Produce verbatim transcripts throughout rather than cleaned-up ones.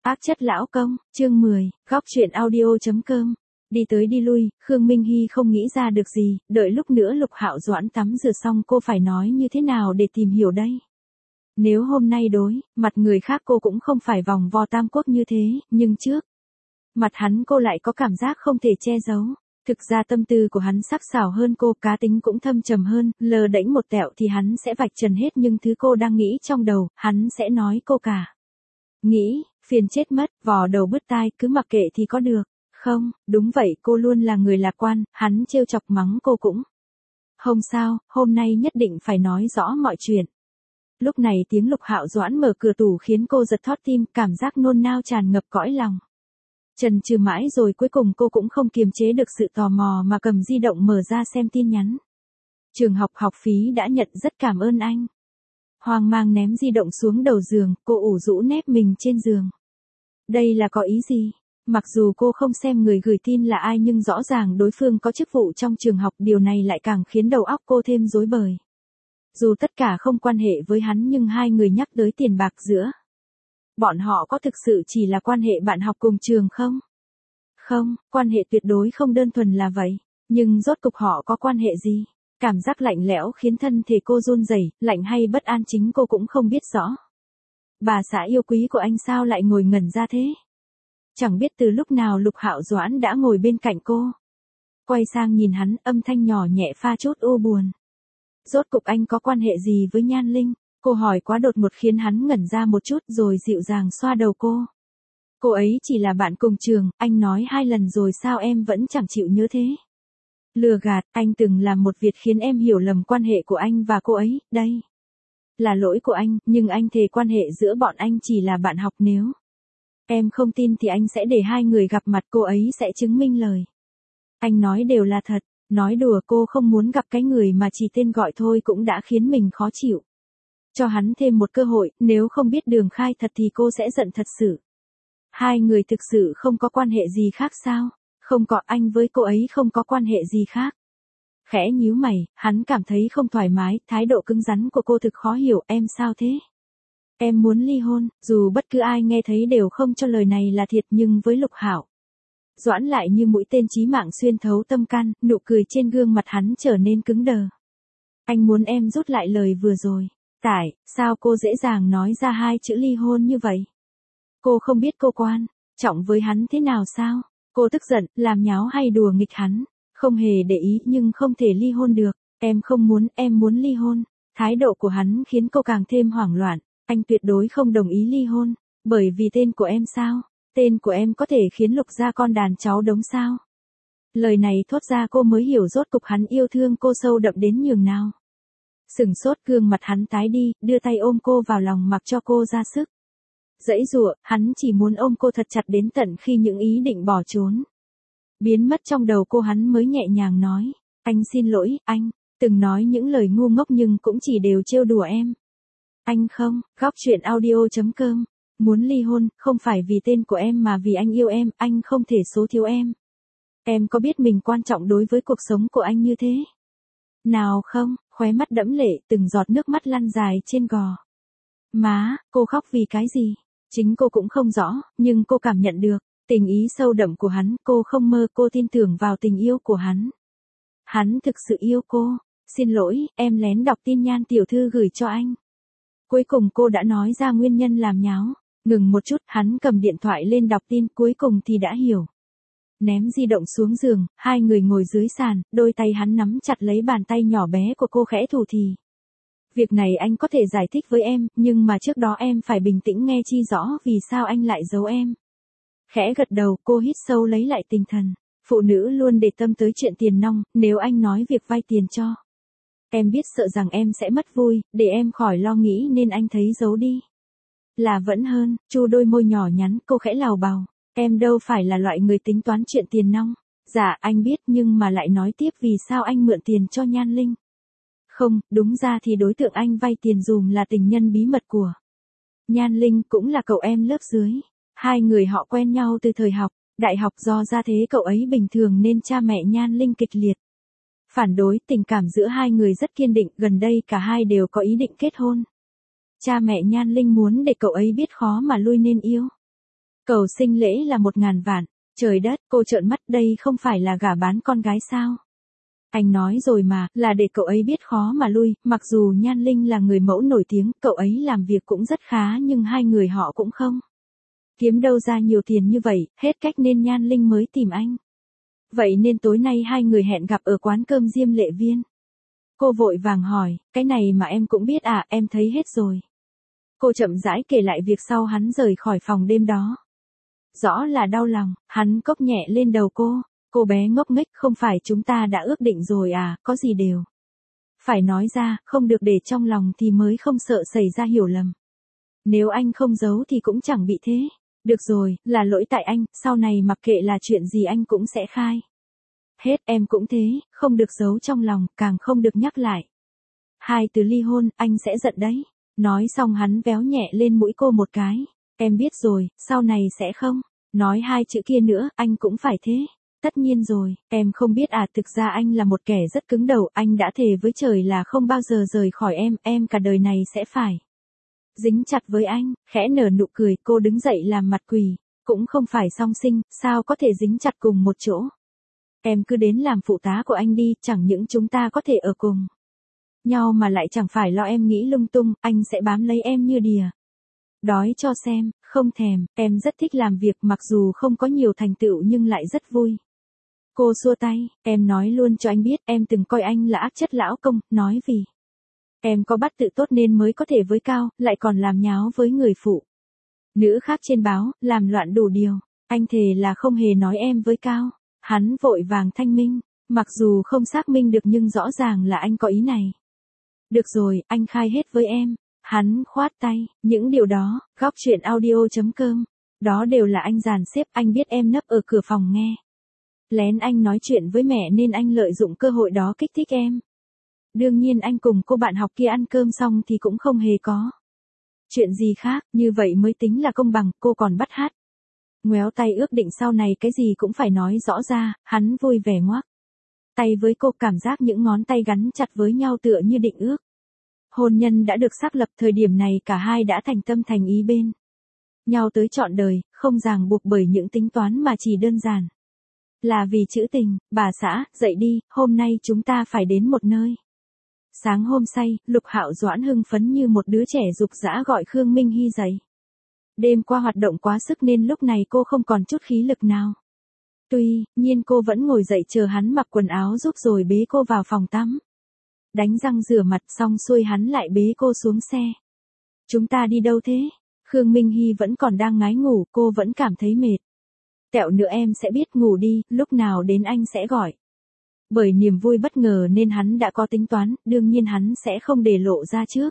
Ác chất lão công, chương mười, góc truyện audio.com. Đi tới đi lui, Khương Minh Hy không nghĩ ra được gì, đợi lúc nữa Lục Hạo Doãn tắm rửa xong cô phải nói như thế nào để tìm hiểu đây. Nếu hôm nay đối, mặt người khác cô cũng không phải vòng vo tam quốc như thế, nhưng trước mặt hắn cô lại có cảm giác không thể che giấu. Thực ra tâm tư của hắn sắc sảo hơn cô, cá tính cũng thâm trầm hơn, lờ đễnh một tẹo thì hắn sẽ vạch trần hết nhưng thứ cô đang nghĩ trong đầu, hắn sẽ nói cô cả. Nghĩ, phiền chết mất, vò đầu bứt tai, cứ mặc kệ thì có được. Không, đúng vậy, cô luôn là người lạc quan, hắn trêu chọc mắng cô cũng không sao, hôm nay nhất định phải nói rõ mọi chuyện. Lúc này tiếng Lục Hạo Doãn mở cửa tủ khiến cô giật thót tim, cảm giác nôn nao tràn ngập cõi lòng. Chần chừ mãi rồi cuối cùng cô cũng không kiềm chế được sự tò mò mà cầm di động mở ra xem tin nhắn. Trường học học phí đã nhận, rất cảm ơn anh. Hoang mang ném di động xuống đầu giường, cô ủ rũ nép mình trên giường. Đây là có ý gì? Mặc dù cô không xem người gửi tin là ai nhưng rõ ràng đối phương có chức vụ trong trường học, điều này lại càng khiến đầu óc cô thêm rối bời. Dù tất cả không quan hệ với hắn nhưng hai người nhắc tới tiền bạc giữa bọn họ có thực sự chỉ là quan hệ bạn học cùng trường không? Không, quan hệ tuyệt đối không đơn thuần là vậy. Nhưng rốt cục họ có quan hệ gì? Cảm giác lạnh lẽo khiến thân thể cô run rẩy, lạnh hay bất an chính cô cũng không biết rõ. Bà xã yêu quý của anh sao lại ngồi ngẩn ra thế? Chẳng biết từ lúc nào Lục Hạo Doãn đã ngồi bên cạnh cô. Quay sang nhìn hắn, âm thanh nhỏ nhẹ pha chút u buồn. Rốt cục anh có quan hệ gì với Nhan Linh? Cô hỏi quá đột ngột khiến hắn ngẩn ra một chút rồi dịu dàng xoa đầu cô. Cô ấy chỉ là bạn cùng trường, anh nói hai lần rồi sao em vẫn chẳng chịu nhớ thế? Lừa gạt, anh từng làm một việc khiến em hiểu lầm quan hệ của anh và cô ấy, đây là lỗi của anh, nhưng anh thề quan hệ giữa bọn anh chỉ là bạn học, nếu em không tin thì anh sẽ để hai người gặp mặt, cô ấy sẽ chứng minh lời anh nói đều là thật. Nói đùa, cô không muốn gặp cái người mà chỉ tên gọi thôi cũng đã khiến mình khó chịu. Cho hắn thêm một cơ hội, nếu không biết đường khai thật thì cô sẽ giận thật sự. Hai người thực sự không có quan hệ gì khác sao? Không có, anh với cô ấy không có quan hệ gì khác. Khẽ nhíu mày, hắn cảm thấy không thoải mái, thái độ cứng rắn của cô thực khó hiểu, em sao thế? Em muốn ly hôn, dù bất cứ ai nghe thấy đều không cho lời này là thiệt nhưng với Lục Hạo Doãn lại như mũi tên chí mạng xuyên thấu tâm can, nụ cười trên gương mặt hắn trở nên cứng đờ. Anh muốn em rút lại lời vừa rồi. Tại, sao cô dễ dàng nói ra hai chữ ly hôn như vậy? Cô không biết cô quan trọng với hắn thế nào sao? Cô tức giận, làm nháo hay đùa nghịch hắn? Không hề để ý nhưng không thể ly hôn được. Em không muốn, em muốn ly hôn. Thái độ của hắn khiến cô càng thêm hoảng loạn. Anh tuyệt đối không đồng ý ly hôn. Bởi vì tên của em sao? Tên của em có thể khiến Lục gia con đàn cháu đống sao? Lời này thốt ra cô mới hiểu rốt cục hắn yêu thương cô sâu đậm đến nhường nào. Sừng sốt, gương mặt hắn tái đi, đưa tay ôm cô vào lòng mặc cho cô ra sức giãy giụa, hắn chỉ muốn ôm cô thật chặt đến tận khi những ý định bỏ trốn biến mất trong đầu cô, hắn mới nhẹ nhàng nói, anh xin lỗi, anh từng nói những lời ngu ngốc nhưng cũng chỉ đều trêu đùa em. Anh không, góc truyện audio.com, muốn ly hôn, không phải vì tên của em mà vì anh yêu em, anh không thể số thiếu em. Em có biết mình quan trọng đối với cuộc sống của anh như thế nào không? Khóe mắt đẫm lệ, từng giọt nước mắt lăn dài trên gò má, cô khóc vì cái gì? Chính cô cũng không rõ, nhưng cô cảm nhận được tình ý sâu đậm của hắn, cô không mơ, cô tin tưởng vào tình yêu của hắn. Hắn thực sự yêu cô. Xin lỗi, em lén đọc tin Nhan tiểu thư gửi cho anh. Cuối cùng cô đã nói ra nguyên nhân làm nháo. Ngừng một chút, hắn cầm điện thoại lên đọc tin, cuối cùng thì đã hiểu. Ném di động xuống giường, hai người ngồi dưới sàn, đôi tay hắn nắm chặt lấy bàn tay nhỏ bé của cô khẽ thủ thì. Việc này anh có thể giải thích với em, nhưng mà trước đó em phải bình tĩnh nghe chi rõ vì sao anh lại giấu em. Khẽ gật đầu, cô hít sâu lấy lại tinh thần. Phụ nữ luôn để tâm tới chuyện tiền nong, nếu anh nói việc vay tiền cho em biết sợ rằng em sẽ mất vui, để em khỏi lo nghĩ nên anh thấy giấu đi là vẫn hơn. Chu đôi môi nhỏ nhắn, cô khẽ lào bào. Em đâu phải là loại người tính toán chuyện tiền nong. Dạ, anh biết nhưng mà lại nói tiếp vì sao anh mượn tiền cho Nhan Linh. Không, đúng ra thì đối tượng anh vay tiền dùm là tình nhân bí mật của Nhan Linh, cũng là cậu em lớp dưới. Hai người họ quen nhau từ thời học đại học, do ra thế cậu ấy bình thường nên cha mẹ Nhan Linh kịch liệt phản đối, tình cảm giữa hai người rất kiên định, gần đây cả hai đều có ý định kết hôn. Cha mẹ Nhan Linh muốn để cậu ấy biết khó mà lui nên yêu Cầu sinh lễ là một ngàn vạn. Trời đất, cô trợn mắt, đây không phải là gả bán con gái sao? Anh nói rồi mà, là để cậu ấy biết khó mà lui, mặc dù Nhan Linh là người mẫu nổi tiếng, cậu ấy làm việc cũng rất khá nhưng hai người họ cũng không kiếm đâu ra nhiều tiền như vậy, hết cách nên Nhan Linh mới tìm anh. Vậy nên tối nay hai người hẹn gặp ở quán cơm Diêm Lệ Viên. Cô vội vàng hỏi, cái này mà em cũng biết à, em thấy hết rồi. Cô chậm rãi kể lại việc sau hắn rời khỏi phòng đêm đó. Rõ là đau lòng, hắn cốc nhẹ lên đầu cô. Cô bé ngốc nghếch, không phải chúng ta đã ước định rồi à, có gì đều phải nói ra, không được để trong lòng thì mới không sợ xảy ra hiểu lầm. Nếu anh không giấu thì cũng chẳng bị thế. Được rồi, là lỗi tại anh, sau này mặc kệ là chuyện gì anh cũng sẽ khai. Hết, em cũng thế, không được giấu trong lòng, càng không được nhắc lại. Hai từ ly hôn, anh sẽ giận đấy. Nói xong hắn véo nhẹ lên mũi cô một cái. Em biết rồi, sau này sẽ không nói hai chữ kia nữa, anh cũng phải thế. Tất nhiên rồi, em không biết à, thực ra anh là một kẻ rất cứng đầu, anh đã thề với trời là không bao giờ rời khỏi em, em cả đời này sẽ phải dính chặt với anh. Khẽ nở nụ cười, cô đứng dậy làm mặt quỳ, cũng không phải song sinh, sao có thể dính chặt cùng một chỗ. Em cứ đến làm phụ tá của anh đi, chẳng những chúng ta có thể ở cùng nhau mà lại chẳng phải lo em nghĩ lung tung, anh sẽ bám lấy em như đìa đói cho xem. Không thèm, em rất thích làm việc mặc dù không có nhiều thành tựu nhưng lại rất vui. Cô xua tay, em nói luôn cho anh biết, em từng coi anh là ác chất lão công, nói vì em có bắt tự tốt nên mới có thể với Cao, lại còn làm nháo với người phụ nữ khác trên báo, làm loạn đủ điều. Anh thề là không hề nói em với Cao. Hắn vội vàng thanh minh, mặc dù không xác minh được nhưng rõ ràng là anh có ý này. Được rồi, anh khai hết với em. Hắn khoát tay, những điều đó, góc chuyện audio chấm com, đó đều là anh dàn xếp, anh biết em nấp ở cửa phòng nghe lén anh nói chuyện với mẹ nên anh lợi dụng cơ hội đó kích thích em. Đương nhiên anh cùng cô bạn học kia ăn cơm xong thì cũng không hề có chuyện gì khác, như vậy mới tính là công bằng. Cô còn bắt hát ngoéo tay, ước định sau này cái gì cũng phải nói rõ ra. Hắn vui vẻ ngoắc tay với cô, cảm giác những ngón tay gắn chặt với nhau tựa như định ước hôn nhân đã được xác lập. Thời điểm này cả hai đã thành tâm thành ý bên nhau tới trọn đời, không ràng buộc bởi những tính toán mà chỉ đơn giản là vì chữ tình. Bà xã, dậy đi, hôm nay chúng ta phải đến một nơi. Sáng hôm say, Lục Hạo Doãn hưng phấn như một đứa trẻ dục dã gọi Khương Minh Hy dậy. Đêm qua hoạt động quá sức nên lúc này cô không còn chút khí lực nào. Tuy nhiên cô vẫn ngồi dậy chờ hắn mặc quần áo giúp rồi bế cô vào phòng tắm. Đánh răng rửa mặt xong xuôi hắn lại bế cô xuống xe. Chúng ta đi đâu thế? Khương Minh Hy vẫn còn đang ngái ngủ, cô vẫn cảm thấy mệt. Tẹo nữa em sẽ biết, ngủ đi, lúc nào đến anh sẽ gọi. Bởi niềm vui bất ngờ nên hắn đã có tính toán, đương nhiên hắn sẽ không để lộ ra trước.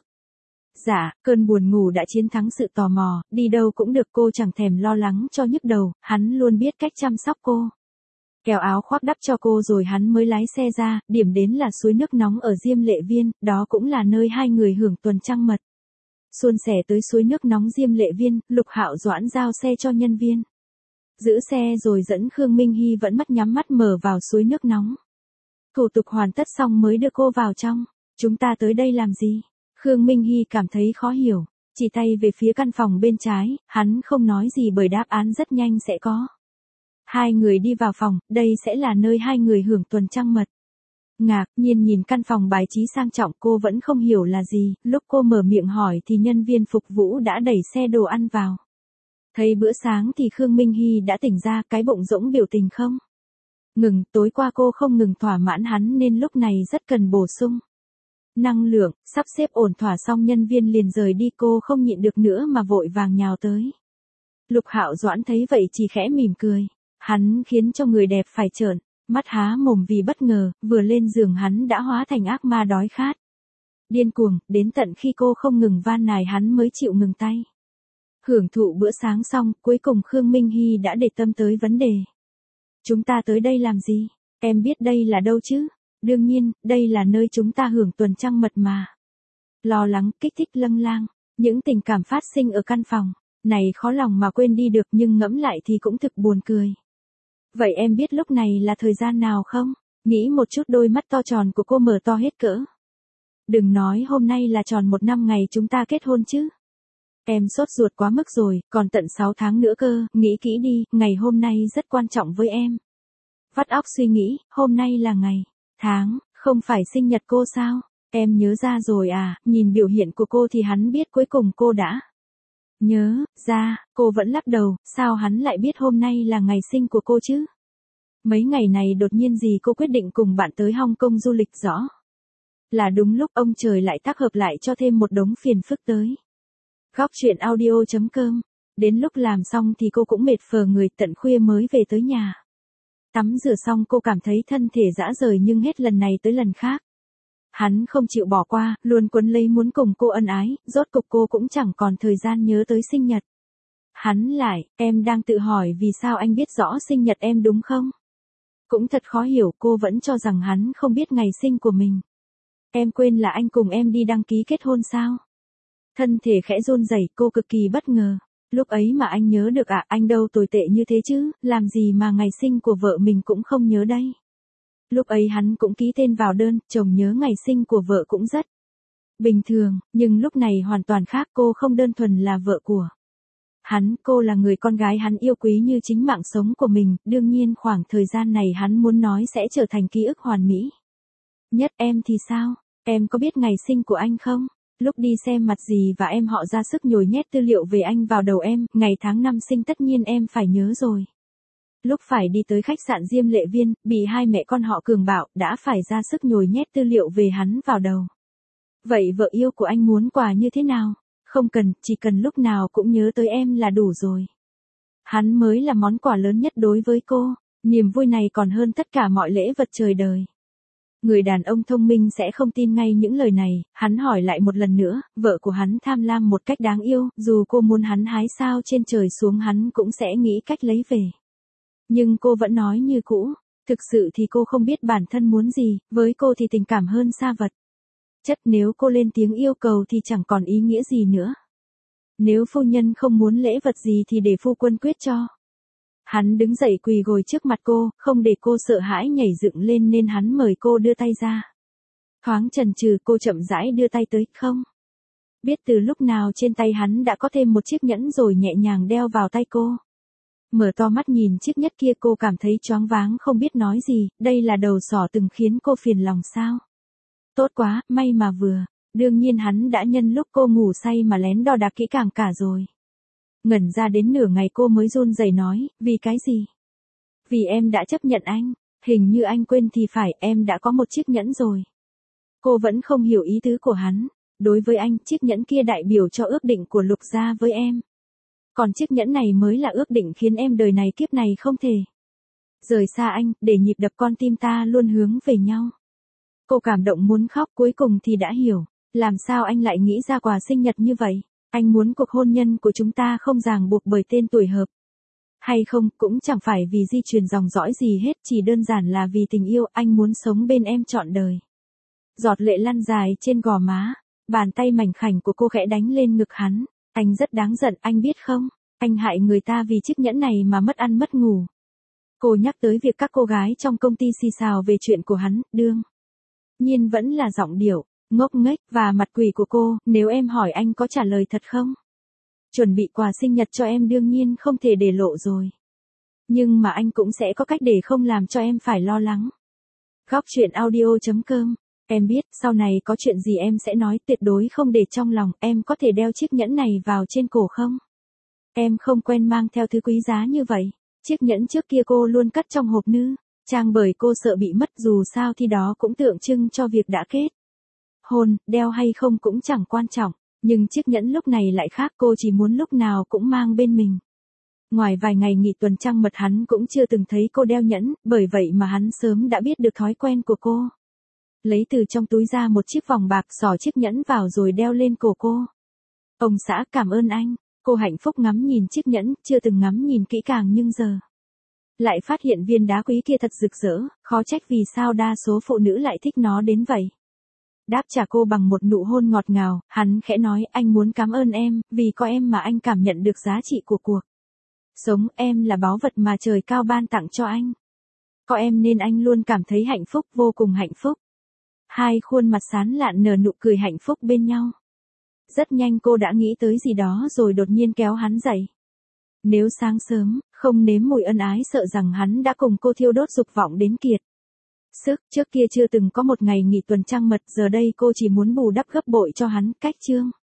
Dạ, cơn buồn ngủ đã chiến thắng sự tò mò, đi đâu cũng được, cô chẳng thèm lo lắng cho nhức đầu, hắn luôn biết cách chăm sóc cô. Kéo áo khoác đắp cho cô rồi hắn mới lái xe ra, điểm đến là suối nước nóng ở Diêm Lệ Viên, đó cũng là nơi hai người hưởng tuần trăng mật. Suôn sẻ tới suối nước nóng Diêm Lệ Viên, Lục Hạo Doãn giao xe cho nhân viên giữ xe rồi dẫn Khương Minh Hy vẫn mắt nhắm mắt mở vào suối nước nóng. Thủ tục hoàn tất xong mới đưa cô vào trong. Chúng ta tới đây làm gì? Khương Minh Hy cảm thấy khó hiểu, chỉ tay về phía căn phòng bên trái, hắn không nói gì bởi đáp án rất nhanh sẽ có. Hai người đi vào phòng, đây sẽ là nơi hai người hưởng tuần trăng mật. Ngạc nhiên nhìn căn phòng bài trí sang trọng, cô vẫn không hiểu là gì, lúc cô mở miệng hỏi thì nhân viên phục vụ đã đẩy xe đồ ăn vào. Thấy bữa sáng thì Khương Minh Hy đã tỉnh ra, cái bụng rỗng biểu tình không ngừng, tối qua cô không ngừng thỏa mãn hắn nên lúc này rất cần bổ sung năng lượng. Sắp xếp ổn thỏa xong nhân viên liền rời đi, cô không nhịn được nữa mà vội vàng nhào tới. Lục Hạo Doãn thấy vậy chỉ khẽ mỉm cười, hắn khiến cho người đẹp phải trợn mắt há mồm vì bất ngờ, vừa lên giường hắn đã hóa thành ác ma đói khát điên cuồng, đến tận khi cô không ngừng van nài hắn mới chịu ngừng tay. Hưởng thụ bữa sáng xong, cuối cùng Khương Minh Hy đã để tâm tới vấn đề. Chúng ta tới đây làm gì? Em biết đây là đâu chứ? Đương nhiên, đây là nơi chúng ta hưởng tuần trăng mật mà. Lo lắng, kích thích lâng lang, những tình cảm phát sinh ở căn phòng này khó lòng mà quên đi được, nhưng ngẫm lại thì cũng thực buồn cười. Vậy em biết lúc này là thời gian nào không? Nghĩ một chút, đôi mắt to tròn của cô mở to hết cỡ. Đừng nói hôm nay là tròn một năm ngày chúng ta kết hôn chứ. Em sốt ruột quá mức rồi, còn tận sáu tháng nữa cơ, nghĩ kỹ đi, ngày hôm nay rất quan trọng với em. Vắt óc suy nghĩ, hôm nay là ngày, tháng, không phải sinh nhật cô sao? Em nhớ ra rồi à, nhìn biểu hiện của cô thì hắn biết cuối cùng cô đã nhớ ra, cô vẫn lắc đầu, sao hắn lại biết hôm nay là ngày sinh của cô chứ? Mấy ngày này đột nhiên gì cô quyết định cùng bạn tới Hong Kong du lịch rõ. Là đúng lúc ông trời lại tác hợp lại cho thêm một đống phiền phức tới. Góc chuyện audio chấm com. Đến lúc làm xong thì cô cũng mệt phờ người, tận khuya mới về tới nhà. Tắm rửa xong cô cảm thấy thân thể rã rời nhưng hết lần này tới lần khác. Hắn không chịu bỏ qua, luôn quấn lấy muốn cùng cô ân ái, rốt cục cô cũng chẳng còn thời gian nhớ tới sinh nhật. Hắn lại, em đang tự hỏi vì sao anh biết rõ sinh nhật em đúng không? Cũng thật khó hiểu, cô vẫn cho rằng hắn không biết ngày sinh của mình. Em quên là anh cùng em đi đăng ký kết hôn sao? Thân thể khẽ run rẩy, cô cực kỳ bất ngờ. Lúc ấy mà anh nhớ được à, anh đâu tồi tệ như thế chứ, làm gì mà ngày sinh của vợ mình cũng không nhớ đây. Lúc ấy hắn cũng ký tên vào đơn, chồng nhớ ngày sinh của vợ cũng rất bình thường, nhưng lúc này hoàn toàn khác, cô không đơn thuần là vợ của hắn, cô là người con gái hắn yêu quý như chính mạng sống của mình, đương nhiên khoảng thời gian này hắn muốn nói sẽ trở thành ký ức hoàn mỹ. Nhất em thì sao, em có biết ngày sinh của anh không? Lúc đi xem mặt dì và em họ ra sức nhồi nhét tư liệu về anh vào đầu em, ngày tháng năm sinh tất nhiên em phải nhớ rồi. Lúc phải đi tới khách sạn Diêm Lệ Viên, bị hai mẹ con họ cường bạo, đã phải ra sức nhồi nhét tư liệu về hắn vào đầu. Vậy vợ yêu của anh muốn quà như thế nào? Không cần, chỉ cần lúc nào cũng nhớ tới em là đủ rồi. Hắn mới là món quà lớn nhất đối với cô, niềm vui này còn hơn tất cả mọi lễ vật trời đời. Người đàn ông thông minh sẽ không tin ngay những lời này, hắn hỏi lại một lần nữa, vợ của hắn tham lam một cách đáng yêu, dù cô muốn hắn hái sao trên trời xuống hắn cũng sẽ nghĩ cách lấy về. Nhưng cô vẫn nói như cũ, thực sự thì cô không biết bản thân muốn gì, với cô thì tình cảm hơn xa vật chất, nếu cô lên tiếng yêu cầu thì chẳng còn ý nghĩa gì nữa. Nếu phu nhân không muốn lễ vật gì thì để phu quân quyết cho. Hắn đứng dậy quỳ gối trước mặt cô, không để cô sợ hãi nhảy dựng lên nên hắn mời cô đưa tay ra. Thoáng chần chừ cô chậm rãi đưa tay tới, không biết từ lúc nào trên tay hắn đã có thêm một chiếc nhẫn rồi nhẹ nhàng đeo vào tay cô. Mở to mắt nhìn chiếc nhẫn kia cô cảm thấy choáng váng không biết nói gì, đây là đầu sỏ từng khiến cô phiền lòng sao? Tốt quá, may mà vừa, đương nhiên hắn đã nhân lúc cô ngủ say mà lén đo đạc kỹ càng cả rồi. Ngẩn ra đến nửa ngày cô mới run rẩy nói, vì cái gì? Vì em đã chấp nhận anh, hình như anh quên thì phải, em đã có một chiếc nhẫn rồi. Cô vẫn không hiểu ý tứ của hắn, đối với anh, chiếc nhẫn kia đại biểu cho ước định của Lục gia với em. Còn chiếc nhẫn này mới là ước định khiến em đời này kiếp này không thể rời xa anh, để nhịp đập con tim ta luôn hướng về nhau. Cô cảm động muốn khóc, cuối cùng thì đã hiểu, làm sao anh lại nghĩ ra quà sinh nhật như vậy. Anh muốn cuộc hôn nhân của chúng ta không ràng buộc bởi tên tuổi hợp hay không, cũng chẳng phải vì di truyền dòng dõi gì hết, chỉ đơn giản là vì tình yêu, anh muốn sống bên em trọn đời. Giọt lệ lăn dài trên gò má, bàn tay mảnh khảnh của cô khẽ đánh lên ngực hắn. Anh rất đáng giận, anh biết không? Anh hại người ta vì chiếc nhẫn này mà mất ăn mất ngủ. Cô nhắc tới việc các cô gái trong công ty xì xào về chuyện của hắn, đương nhiên vẫn là giọng điệu ngốc nghếch và mặt quỷ của cô, nếu em hỏi anh có trả lời thật không? Chuẩn bị quà sinh nhật cho em đương nhiên không thể để lộ rồi. Nhưng mà anh cũng sẽ có cách để không làm cho em phải lo lắng. Góc chuyện audio chấm com. Em biết, sau này có chuyện gì em sẽ nói, tuyệt đối không để trong lòng, em có thể đeo chiếc nhẫn này vào trên cổ không? Em không quen mang theo thứ quý giá như vậy. Chiếc nhẫn trước kia cô luôn cất trong hộp nữ trang bởi cô sợ bị mất, dù sao thì đó cũng tượng trưng cho việc đã kết hôn, đeo hay không cũng chẳng quan trọng, nhưng chiếc nhẫn lúc này lại khác, cô chỉ muốn lúc nào cũng mang bên mình. Ngoài vài ngày nghỉ tuần trăng mật hắn cũng chưa từng thấy cô đeo nhẫn, bởi vậy mà hắn sớm đã biết được thói quen của cô. Lấy từ trong túi ra một chiếc vòng bạc, xỏ chiếc nhẫn vào rồi đeo lên cổ cô. Ông xã, cảm ơn anh. Cô hạnh phúc ngắm nhìn chiếc nhẫn, chưa từng ngắm nhìn kỹ càng nhưng giờ lại phát hiện viên đá quý kia thật rực rỡ, khó trách vì sao đa số phụ nữ lại thích nó đến vậy. Đáp trả cô bằng một nụ hôn ngọt ngào, hắn khẽ nói, anh muốn cảm ơn em, vì có em mà anh cảm nhận được giá trị của cuộc sống, em là báu vật mà trời cao ban tặng cho anh. Có em nên anh luôn cảm thấy hạnh phúc, vô cùng hạnh phúc. Hai khuôn mặt sán lạn nở nụ cười hạnh phúc bên nhau. Rất nhanh cô đã nghĩ tới gì đó rồi đột nhiên kéo hắn dậy. Nếu sáng sớm, không nếm mùi ân ái sợ rằng hắn đã cùng cô thiêu đốt dục vọng đến kiệt sức, trước kia chưa từng có một ngày nghỉ tuần trăng mật, giờ đây cô chỉ muốn bù đắp gấp bội cho hắn, cách chương.